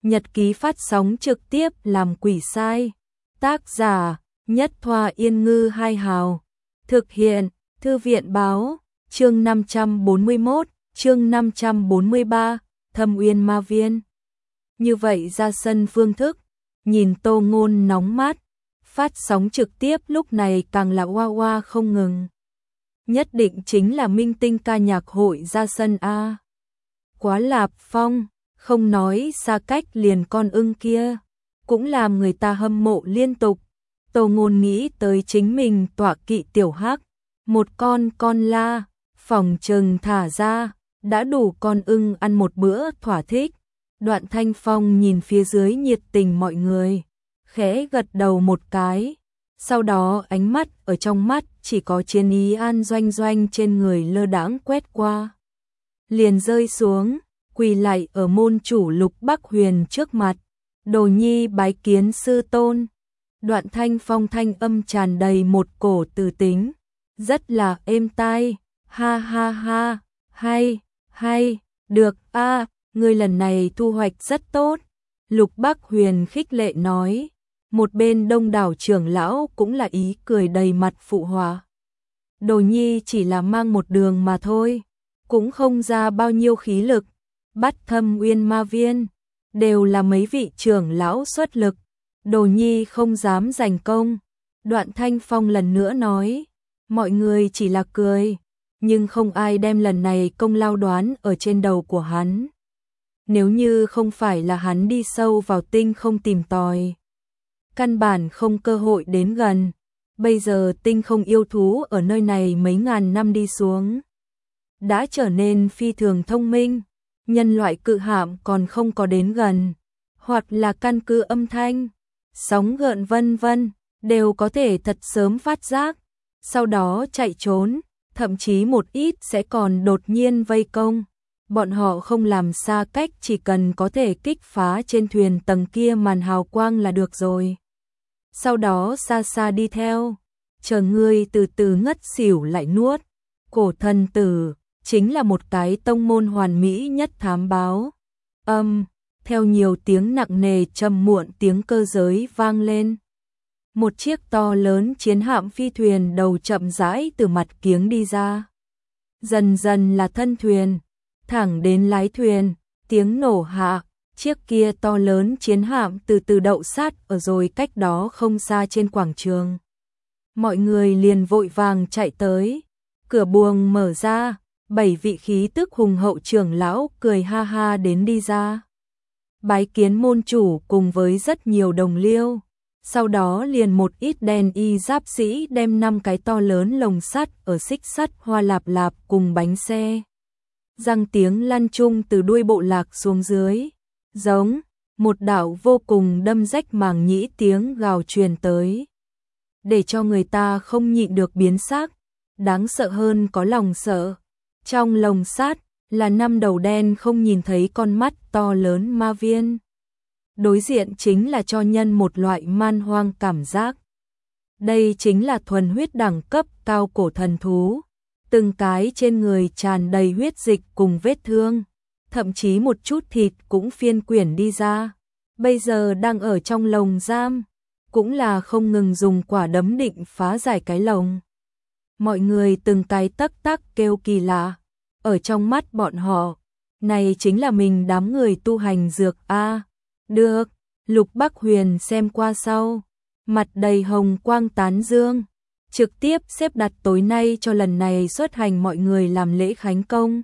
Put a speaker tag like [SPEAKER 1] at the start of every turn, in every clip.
[SPEAKER 1] Nhật ký phát sóng trực tiếp làm quỷ sai. Tác giả Nhất Thoa Yên Ngư Hai Hào. Thực hiện Thư viện Báo. Chương 541, chương 543, Thâm Uyên Ma Viên. Như vậy ra sân phương thức, nhìn Tô Ngôn nóng mát, phát sóng trực tiếp lúc này càng là oa oa không ngừng. Nhất định chính là minh tinh ca nhạc hội ra sân a. Quá lạp phong, không nói xa cách liền con ưng kia, cũng làm người ta hâm mộ liên tục. Tô Ngôn nghĩ tới chính mình tọa kỵ tiểu hắc, một con la, phòng trừng thả ra, đã đủ con ưng ăn một bữa thỏa thích. Đoạn Thanh Phong nhìn phía dưới nhiệt tình mọi người, khẽ gật đầu một cái, sau đó ánh mắt ở trong mắt chỉ có chiến ý an doanh doanh trên người lơ đãng quét qua. Liền rơi xuống, quỳ lạy ở môn chủ Lục Bắc Huyền trước mặt, Đồ nhi bái kiến sư tôn. Đoạn Thanh Phong thanh âm tràn đầy một cổ từ tính, rất là êm tai, ha ha ha, hay, được a, ngươi lần này thu hoạch rất tốt. Lục Bắc Huyền khích lệ nói, một bên đông đảo trưởng lão cũng là ý cười đầy mặt phụ họa. Đồ nhi chỉ là mang một đường mà thôi, cũng không ra bao nhiêu khí lực, bắt Thâm Uyên Ma Viên, đều là mấy vị trưởng lão xuất lực, Đồ nhi không dám giành công. Đoạn Thanh Phong lần nữa nói, mọi người chỉ là cười, nhưng không ai đem lần này công lao đoán ở trên đầu của hắn. Nếu như không phải là hắn đi sâu vào tinh không tìm tòi, căn bản không cơ hội đến gần. Bây giờ tinh không yêu thú ở nơi này mấy ngàn năm đi xuống, đã trở nên phi thường thông minh, nhân loại cự hạm còn không có đến gần, hoặc là căn cứ âm thanh, sóng gợn vân vân, đều có thể thật sớm phát giác, sau đó chạy trốn, thậm chí một ít sẽ còn đột nhiên vây công. Bọn họ không làm xa cách, chỉ cần có thể kích phá trên thuyền tầng kia màn hào quang là được rồi. Sau đó xa xa đi theo, chờ ngươi từ từ ngất xỉu lại nuốt. Cổ thần tử chính là một cái tông môn hoàn mỹ nhất thám báo. Theo nhiều tiếng nặng nề trầm muộn tiếng cơ giới vang lên. Một chiếc to lớn chiến hạm phi thuyền đầu chậm rãi từ mặt kiếng đi ra. Dần dần là thân thuyền, thẳng đến lái thuyền, tiếng nổ hạ, chiếc kia to lớn chiến hạm từ từ đậu sát ở rồi cách đó không xa trên quảng trường. Mọi người liền vội vàng chạy tới, cửa buồng mở ra, 7 vị khí tức hùng hậu trưởng lão cười ha ha đến đi ra. Bái kiến môn chủ cùng với rất nhiều đồng liêu, sau đó liền một ít đèn y giáp sĩ đem 5 cái to lớn lồng sắt ở xích sắt hoa lạp lạp cùng bánh xe. Răng tiếng lăn chung từ đuôi bộ lạc xuống dưới, giống một đạo vô cùng đâm rách màng nhĩ tiếng gào truyền tới, để cho người ta không nhịn được biến sắc. Đáng sợ hơn có lòng sợ, trong lồng sắt là 5 đầu đen không nhìn thấy con mắt to lớn ma viên. Đối diện chính là cho nhân một loại man hoang cảm giác. Đây chính là thuần huyết đẳng cấp cao cổ thần thú, từng cái trên người tràn đầy huyết dịch cùng vết thương, thậm chí một chút thịt cũng phiên quyển đi ra. Bây giờ đang ở trong lồng giam, cũng là không ngừng dùng quả đấm định phá giải cái lồng. Mọi người từng cái tắc tắc kêu kỳ lạ, ở trong mắt bọn họ, này chính là mình đám người tu hành dược a. Được, Lục Bắc Huyền xem qua sau, mặt đầy hồng quang tán dương, trực tiếp xếp đặt tối nay cho lần này xuất hành mọi người làm lễ khánh công.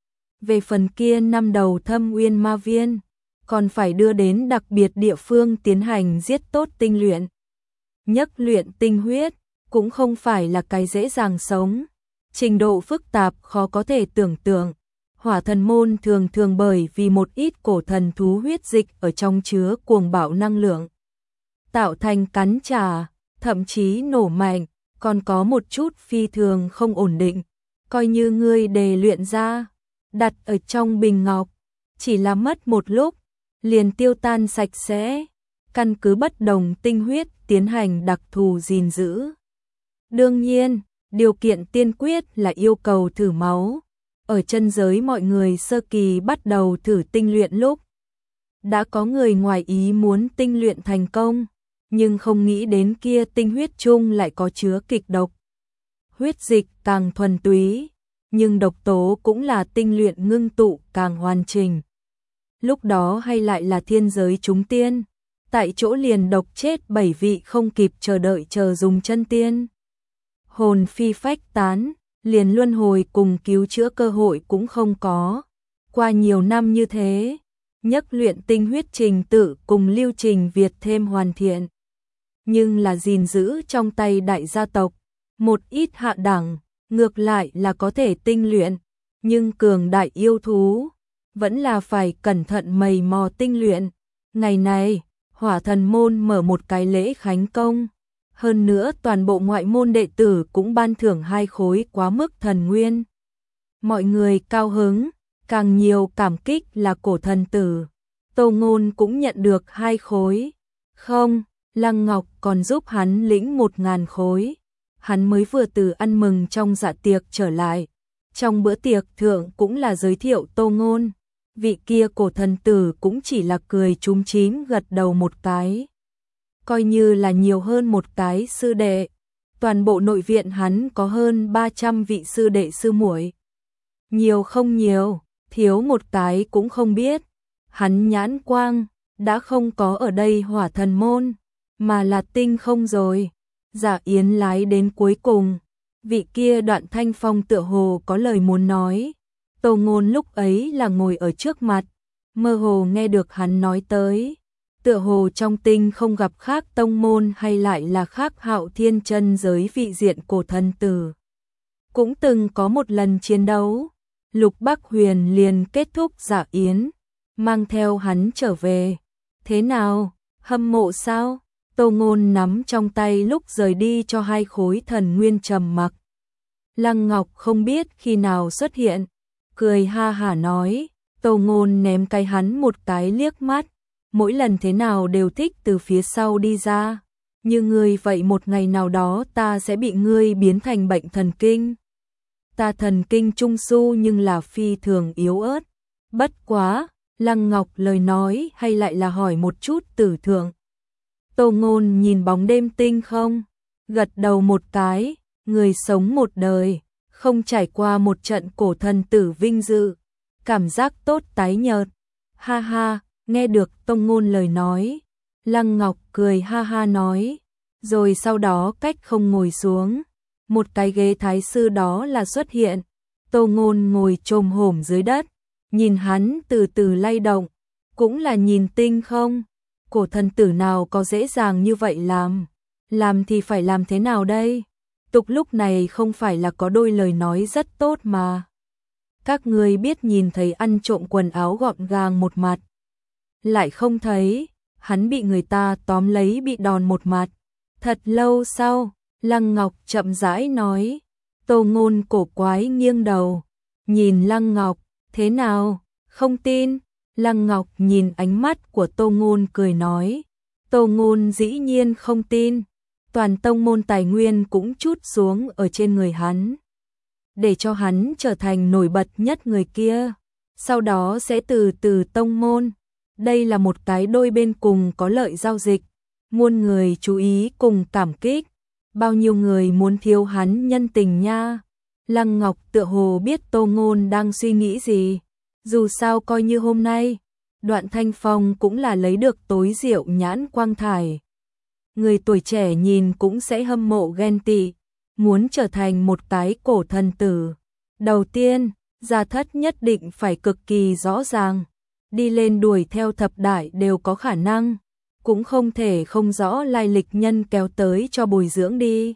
[SPEAKER 1] Về phần kia 5 đầu Thâm Uyên Ma Viên, còn phải đưa đến đặc biệt địa phương tiến hành giết tốt tinh luyện. Nhất luyện tinh huyết, cũng không phải là cái dễ dàng sống, trình độ phức tạp khó có thể tưởng tượng. Hỏa thần môn thường thường bởi vì một ít cổ thần thú huyết dịch ở trong chứa cuồng bạo năng lượng, tạo thành cắn trả, thậm chí nổ mạnh, còn có một chút phi thường không ổn định. Coi như ngươi đề luyện ra, đặt ở trong bình ngọc, chỉ là mất một lúc, liền tiêu tan sạch sẽ, căn cứ bất đồng tinh huyết tiến hành đặc thù gìn giữ. Đương nhiên, điều kiện tiên quyết là yêu cầu thử máu. Ở chân giới mọi người sơ kỳ bắt đầu thử tinh luyện lúc, đã có người ngoài ý muốn tinh luyện thành công, nhưng không nghĩ đến kia tinh huyết chung lại có chứa kịch độc. Huyết dịch càng thuần túy, nhưng độc tố cũng là tinh luyện ngưng tụ càng hoàn chỉnh. Lúc đó hay lại là thiên giới chúng tiên, tại chỗ liền độc chết 7 vị không kịp chờ đợi chờ dùng chân tiên. Hồn phi phách tán, liền luân hồi cùng cứu chữa cơ hội cũng không có. Qua nhiều năm như thế, nhất luyện tinh huyết trình tự cùng lưu trình Việt thêm hoàn thiện. Nhưng là gìn giữ trong tay đại gia tộc, một ít hạ đẳng, ngược lại là có thể tinh luyện, nhưng cường đại yêu thú, vẫn là phải cẩn thận mày mò tinh luyện. Ngày này, Hỏa Thần môn mở một cái lễ khánh công, hơn nữa toàn bộ ngoại môn đệ tử cũng ban thưởng 2 khối quá mức thần nguyên. Mọi người cao hứng, càng nhiều cảm kích là cổ thần tử. Tô Ngôn cũng nhận được 2 khối. Không, Lăng Ngọc còn giúp hắn lĩnh 1000 khối. Hắn mới vừa từ ăn mừng trong dạ tiệc trở lại. Trong bữa tiệc thượng cũng là giới thiệu Tô Ngôn. Vị kia cổ thần tử cũng chỉ là cười chúm chím gật đầu một cái. Coi như là nhiều hơn một cái sư đệ. Toàn bộ nội viện hắn có hơn 300 vị sư đệ sư muội. Nhiều không nhiều, thiếu một cái cũng không biết. Hắn nhãn quang, đã không có ở đây Hỏa Thần môn, mà là tinh không rồi. Dạ Yến lái đến cuối cùng, vị kia Đoạn Thanh Phong tựa hồ có lời muốn nói. Tô Ngôn lúc ấy là ngồi ở trước mặt, mơ hồ nghe được hắn nói tới. Tựa hồ trong tinh không gặp khác tông môn hay lại là khác Hạo Thiên chân giới vị diện cổ thần tử. Cũng từng có một lần chiến đấu, Lục Bắc Huyền liền kết thúc Dạ Yến, mang theo hắn trở về. Thế nào, hâm mộ sao? Tô Ngôn nắm trong tay lúc rời đi cho 2 khối thần nguyên trầm mặc. Lăng Ngọc không biết khi nào xuất hiện, cười ha hả nói. Tô Ngôn ném cái hắn một cái liếc mắt, mỗi lần thế nào đều thích từ phía sau đi ra. Như ngươi vậy một ngày nào đó ta sẽ bị ngươi biến thành bệnh thần kinh. Ta thần kinh trung su nhưng là phi thường yếu ớt. Bất quá, Lăng Ngọc lời nói hay lại là hỏi một chút tử thượng. Tô Ngôn nhìn bóng đêm tinh không, gật đầu một cái, người sống một đời, không trải qua một trận cổ thần tử vinh dự, cảm giác tốt tái nhợt. Ha ha, nghe được Tô Ngôn lời nói, Lăng Ngọc cười ha ha nói, rồi sau đó cách không ngồi xuống, một cái ghế thái sư đó là xuất hiện. Tô Ngôn ngồi chồm hổm dưới đất, nhìn hắn từ từ lay động, cũng là nhìn tinh không. Cổ thần tử nào có dễ dàng như vậy làm thì phải làm thế nào đây? Tục lúc này không phải là có đôi lời nói rất tốt mà. Các ngươi biết nhìn thấy ăn trộm quần áo gọn gàng một mặt, lại không thấy, hắn bị người ta tóm lấy bị đòn một mặt. Thật lâu sau, Lăng Ngọc chậm rãi nói. Tô Ngôn cổ quái nghiêng đầu, nhìn Lăng Ngọc, thế nào, không tin? Lăng Ngọc nhìn ánh mắt của Tô Ngôn cười nói. Tô Ngôn dĩ nhiên không tin, toàn tông môn tài nguyên cũng trút xuống ở trên người hắn, để cho hắn trở thành nổi bật nhất người kia, sau đó sẽ từ từ tông môn. Đây là một cái đôi bên cùng có lợi giao dịch, muôn người chú ý cùng cảm kích, bao nhiêu người muốn thiếu hắn nhân tình nha. Lăng Ngọc tựa hồ biết Tô Ngôn đang suy nghĩ gì, dù sao coi như hôm nay, Đoạn Thanh Phong cũng là lấy được tối diệu nhãn quang thải. Người tuổi trẻ nhìn cũng sẽ hâm mộ ghen tị, muốn trở thành một cái cổ thần tử. Đầu tiên, gia thất nhất định phải cực kỳ rõ ràng, đi lên đuổi theo thập đại đều có khả năng, cũng không thể không rõ lai lịch nhân kéo tới cho bồi dưỡng đi.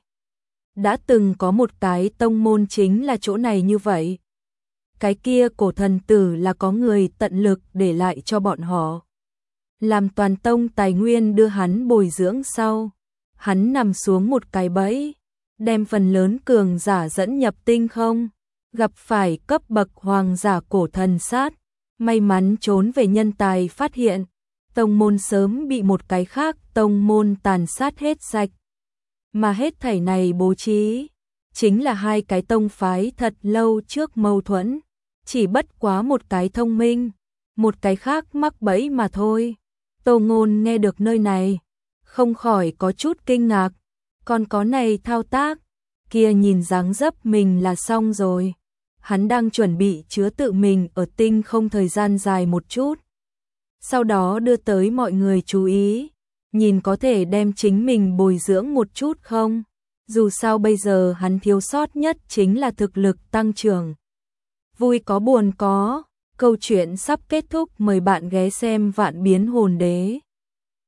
[SPEAKER 1] Đã từng có một cái tông môn chính là chỗ này như vậy. Cái kia cổ thần tử là có người tận lực để lại cho bọn họ, làm toàn tông tài nguyên đưa hắn bồi dưỡng sau. Hắn nằm xuống một cái bẫy, đem phần lớn cường giả dẫn nhập tinh không, gặp phải cấp bậc hoàng giả cổ thần sát, may mắn trốn về nhân tài phát hiện, tông môn sớm bị một cái khác tông môn tàn sát hết sạch. Mà hết thảy này bố trí, chính là 2 cái tông phái thật lâu trước mâu thuẫn, chỉ bất quá một cái thông minh, một cái khác mắc bẫy mà thôi. Tô Ngôn nghe được nơi này, không khỏi có chút kinh ngạc, còn có này thao tác, kia nhìn dáng dấp mình là xong rồi. Hắn đang chuẩn bị chứa tự mình ở tinh không thời gian dài một chút, sau đó đưa tới mọi người chú ý, nhìn có thể đem chính mình bồi dưỡng một chút không? Dù sao bây giờ hắn thiếu sót nhất chính là thực lực tăng trưởng. Vui có buồn có, câu chuyện sắp kết thúc, mời bạn ghé xem Vạn Biến Hồn Đế.